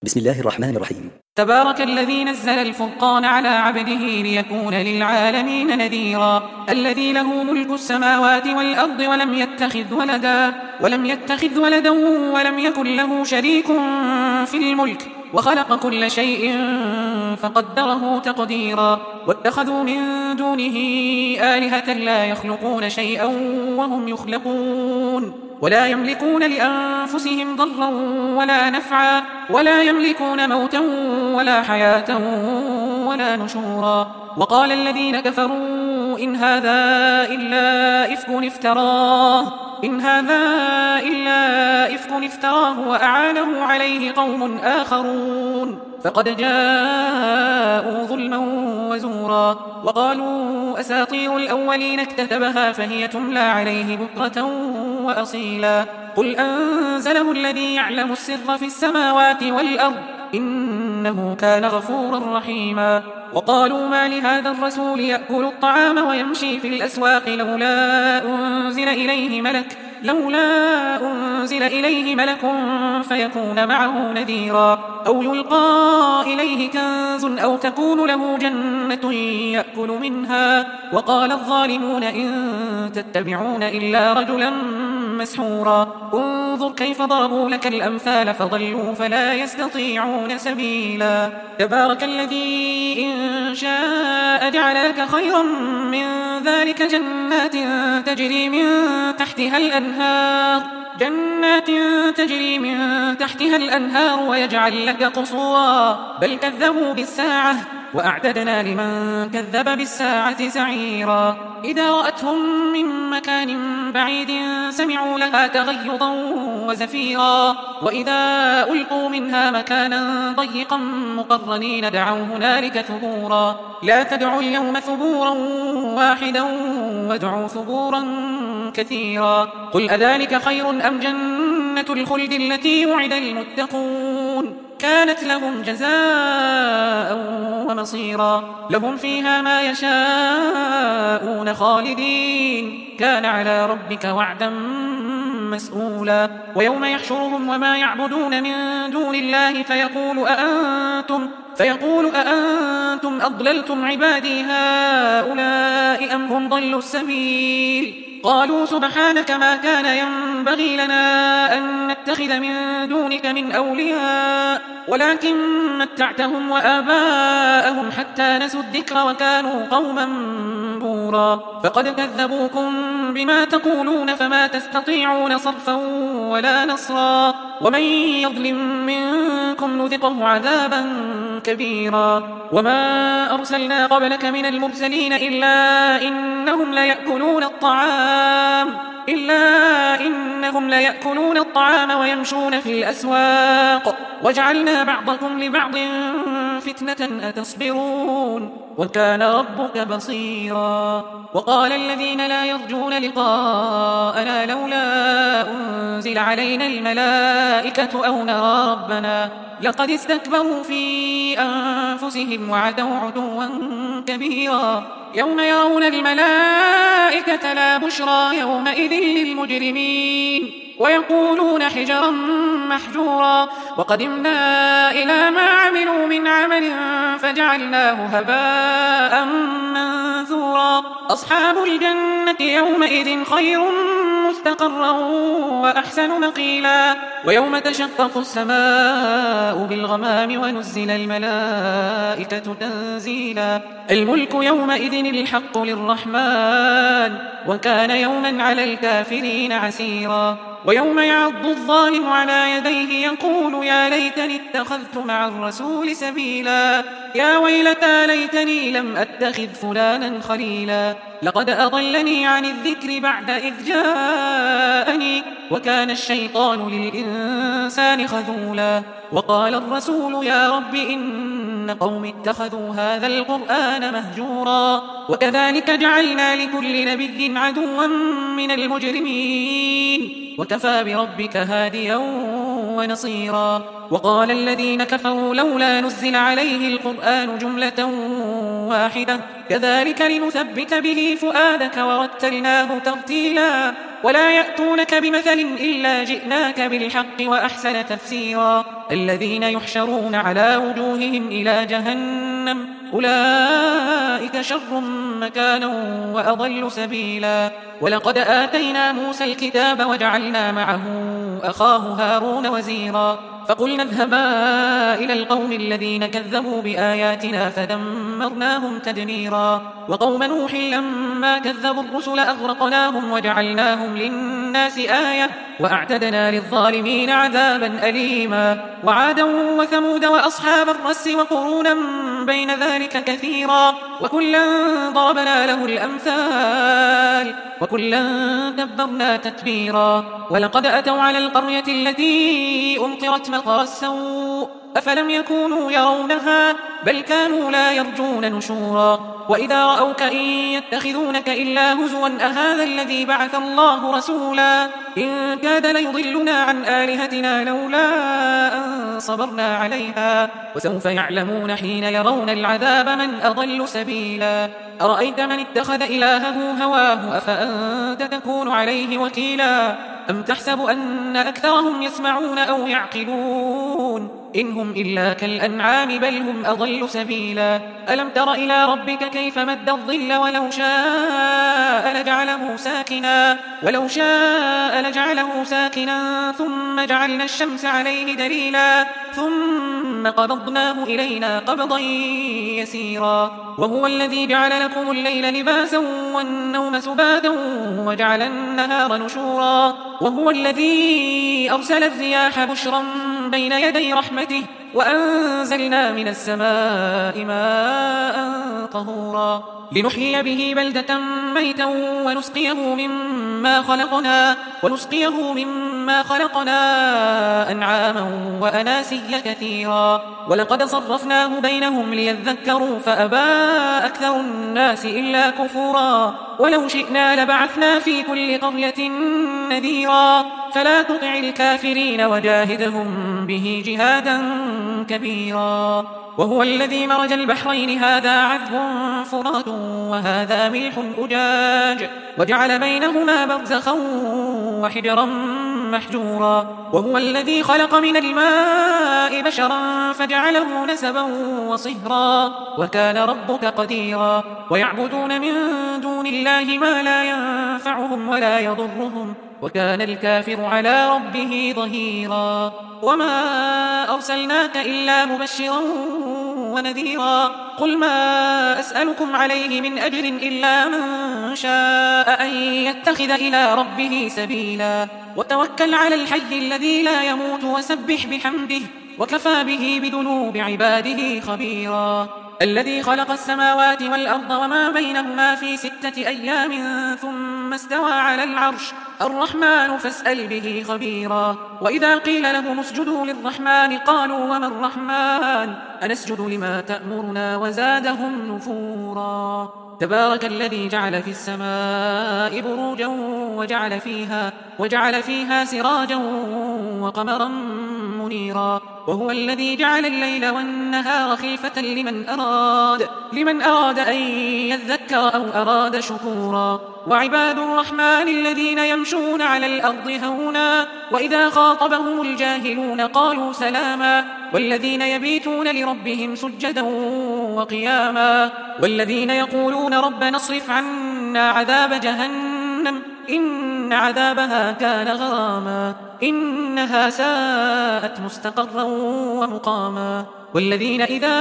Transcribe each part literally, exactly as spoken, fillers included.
بسم الله الرحمن الرحيم. تبارك الذي نزل الفرقان على عبده ليكون للعالمين نذيرا. الذي له ملك السماوات والأرض ولم يتخذ ولدا ولم يتخذ ولدا ولم يكن له شريك في الملك وخلق كل شيء فقدره تقديرا. واتخذوا من دونه آلهة لا يخلقون شيئا وهم يخلقون ولا يملكون لأنفسهم ضرا ولا نفعا ولا يملكون موتا ولا حياة ولا نشورا. وقال الذين كفروا إن هذا إلا إفك افتراه إن هذا إلا إفك افتراه وأعانه عليه قوم آخرون فقد جاءوا ظلما وزورا. وقالوا أساطير الأولين اكتتبها فهي تملى عليه بكرة وأصيلا. قل أنزله الذي يعلم السر في السماوات والأرض إنه كان غفورا رحيما. وقالوا ما لهذا الرسول يأكل الطعام ويمشي في الأسواق لولا أنزل إليه ملك لولا أنزل إليه ملك فيكون معه نذيرا أو يلقى إليه كنز أو تكون له جنة يأكل منها. وقال الظالمون إن تتبعون إلا رجلا مسحورا. انظر كيف ضربوا لك الأمثال فضلوا فلا يستطيعون سبيلا. تبارك الذي إن شاء جعل لك خيرا من ذلك جنات تجري من تحتها الأنهار جنات تجري من تحتها الأنهار ويجعل لك قصورا بل كذبوا بالساعة وأعتدنا لمن كذب بالساعة سعيرا. إذا رأتهم من مكان بعيد سمعوا لها تغيظا وزفيرا وإذا ألقوا منها مكانا ضيقا مقرنين دعوا هنالك ثبورا. لا تدعوا اليوم ثبورا واحدا وادعوا ثبورا كثيرا. قل أذلك خير أم جنة الخلد التي وعد المتقون كانت لهم جزاء ومصيرا. لهم فيها ما يشاءون خالدين كان على ربك وعدا مسؤولا. ويوم يحشرهم وما يعبدون من دون الله فيقول أأنتم فيقول أأنتم أضللتم عبادي هؤلاء أم هم ضلوا السبيل. قالوا سبحانك ما كان ينبغي لنا أن نتخذ من دونك من أولياء ولكن متعتهم وآباءهم حتى نسوا الذكر وكانوا قوما بورا. فقد كذبوكم بما تقولون فما تستطيعون صرفا ولا نصرا. ومن يظلم منكم نذقه عذابا كبيرا. وما أرسلنا قبلك من المرسلين إلا إنهم ليأكلون الطعام إلا إنهم ليأكلون الطعام ويمشون في الأسواق وجعلنا بعضكم لبعض فتنة أتصبرون وكان ربك بصيرا. وقال الذين لا يرجون لقاءنا لولا أنزل علينا الملائكة أو نرى ربنا لقد استكبروا في أنفسهم وعتوا عتوا كبيرا. يوم يرون الملائكة لا بشرى يومئذ للمجرمين ويقولون حجرا محجورا. وقدمنا إلى ما عملوا من عمل فجعلناه هباء منثورا. أصحاب الجنة يومئذ خير مستقرا وأحسن مقيلا. ويوم تشقق السماء بالغمام ونزل الملائكة تنزيلا. الملك يومئذ الحق للرحمن وكان يوما على الكافرين عسيرا. ويوم يعض الظالم على يديه يقول يا ليتني اتخذت مع الرسول سبيلا. يا ويلتى ليتني لم أتخذ فلانا خليلا لقد أضلني عن الذكر بعد إذ جاءني وكان الشيطان للإنسان خذولا. وقال الرسول يا رب إن قوم اتخذوا هذا القرآن مهجورا. وكذلك جعلنا لكل نبي عدوا من المجرمين وكفى بربك هاديا ونصيرا. وقال الذين كفروا لولا نزل عليه القرآن جملة واحدة كذلك لنثبت به فؤادك ورتلناه ترتيلا ولا يأتونك بمثل إلا جئناك بالحق وأحسن تفسيرا. الذين يحشرون على وجوههم إلى جهنم أولئك شر مكانا وأضل سبيلا. ولقد آتينا موسى الكتاب وجعلنا معه أخاه هارون وزيرا فقلنا اذهبا إلى القوم الذين كذبوا بآياتنا فدمرناهم تدميرا. وقوم نوح لما كذبوا الرسل أغرقناهم وجعلناهم للناس آية وأعتدنا للظالمين عذابا أليما. وعادا وثمود وأصحاب الرس وقرونا بين ذلك كثيرا وكلا ضربنا له الأمثال وكلا دبرنا تتبيرا. ولقد أتوا على القرية التي أمطرت مطر السوء أفلم يكونوا يرونها بل كانوا لا يرجون نشورا. وإذا رأوك إن يتخذونك إلا هزوا أهذا الذي بعث الله رسولا إن كاد ليضلنا عن آلهتنا لولا أن صبرنا عليها وسوف يعلمون حين يرون العذاب من أضل سبيلا. أرأيت من اتخذ إلهه هواه أفأنت تكون عليه وكيلا أم تحسب أن أكثرهم يسمعون أو يعقلون إن هم إلا كالأنعام بل هم أضل سبيلا. ألم تر إلى ربك كيف مد الظل ولو شاء لجعله ساكنا ولو شاء لجعله ساكنا ثم جعلنا الشمس عليه دليلا ثم قبضناه إلينا قبضا يسيرا. وهو الذي جعل لكم الليل لباسا والنوم سباتا وجعل النهار نشورا. وهو الذي أرسل الرياح بشرا بين يدي رحمته وأنزلنا من السماء ماء طهورا لنحيي به بلدة ميتا ونسقيه مما خلقنا ونسقيه مما خلقنا أنعاما وأناسيا كثيرا. ولقد صرفناه بينهم ليذكروا فأبى أكثر الناس إلا كفورا. ولو شئنا لبعثنا في كل قرية نذيرا فلا تطع الكافرين وجاهدهم به جهادا كبيرا. وهو الذي مرج البحرين هذا عذب فرات وهذا ملح أجاج وجعل بينهما برزخا وحجرا محجورا. وهو الذي خلق من الماء بشرا فجعله نسبا وصهرا وكان ربك قديرا. ويعبدون من دون الله ما لا ينفعهم ولا يضرهم وكان الكافر على ربه ظهيرا. وما أرسلناك إلا مبشرا ونذيرا. قل ما أسألكم عليه من أجر إلا من شاء أن يتخذ إلى ربه سبيلا. وتوكل على الحي الذي لا يموت وسبح بحمده وكفى به بذنوب عباده خبيرا. الذي خلق السماوات والأرض وما بينهما في ستة أيام ثم استوى على العرش الرحمن فاسأل به خبيرا. وإذا قيل لهم اسجدوا للرحمن قالوا وما الرحمن أنسجد لما تأمرنا وزادهم نفورا. تبارك الذي جعل في السماء بروجا وجعل فيها, وجعل فيها سراجا وقمرا منيرا. وهو الذي جعل الليل والنهار خلفة لمن أراد, لمن أراد أن يذكر أو أراد شكورا. وعباد الرحمن الذين يمشون على الأرض هونا وإذا خاطبهم الجاهلون قالوا سلاما. والذين يبيتون لربهم سجدا وقياما. والذين يقولون ربنا اصرف عنا عذاب جهنم إن عذابها كان غراما إنها ساءت مستقرا ومقاما. والذين إذا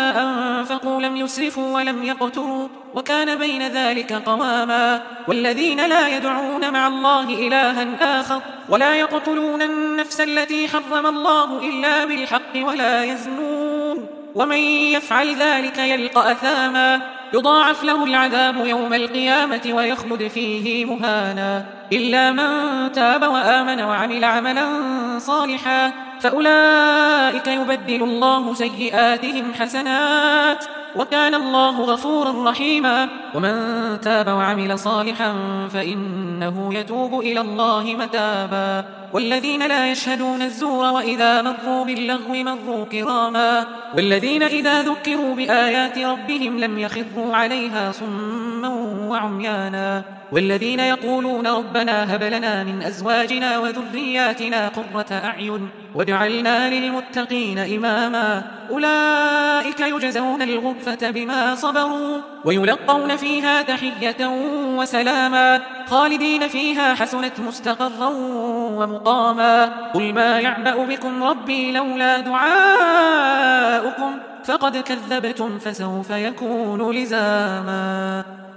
أنفقوا لم يسرفوا ولم يقتروا وكان بين ذلك قواما. والذين لا يدعون مع الله إلها آخر ولا يقتلون النفس التي حرم الله إلا بالحق ولا يزنون ومن يفعل ذلك يلقى أثاما يضاعف له العذاب يوم القيامة ويخلد فيه مهانا إلا من تاب وآمن وعمل عملا صالحا فأولئك يبدل الله سيئاتهم حسنات وكان الله غفورا رحيما. ومن تاب وعمل صالحا فإنه يتوب إلى الله متابا. والذين لا يشهدون الزور وإذا مروا باللغو مروا كراما. والذين إذا ذكروا بآيات ربهم لم يخروا عليها صما وعميانا. والذين يقولون ربنا هب لنا من أزواجنا وذرياتنا قرة أعين واجعلنا للمتقين إماما. أولئك يجزون الغرفة بما صبروا ويلقون فيها تحية وسلاما خالدين فيها حسنت مستقرا ومقاما. قل ما يعبأ بكم ربي لولا دعاؤكم فقد كذبتم فسوف يكون لزاما.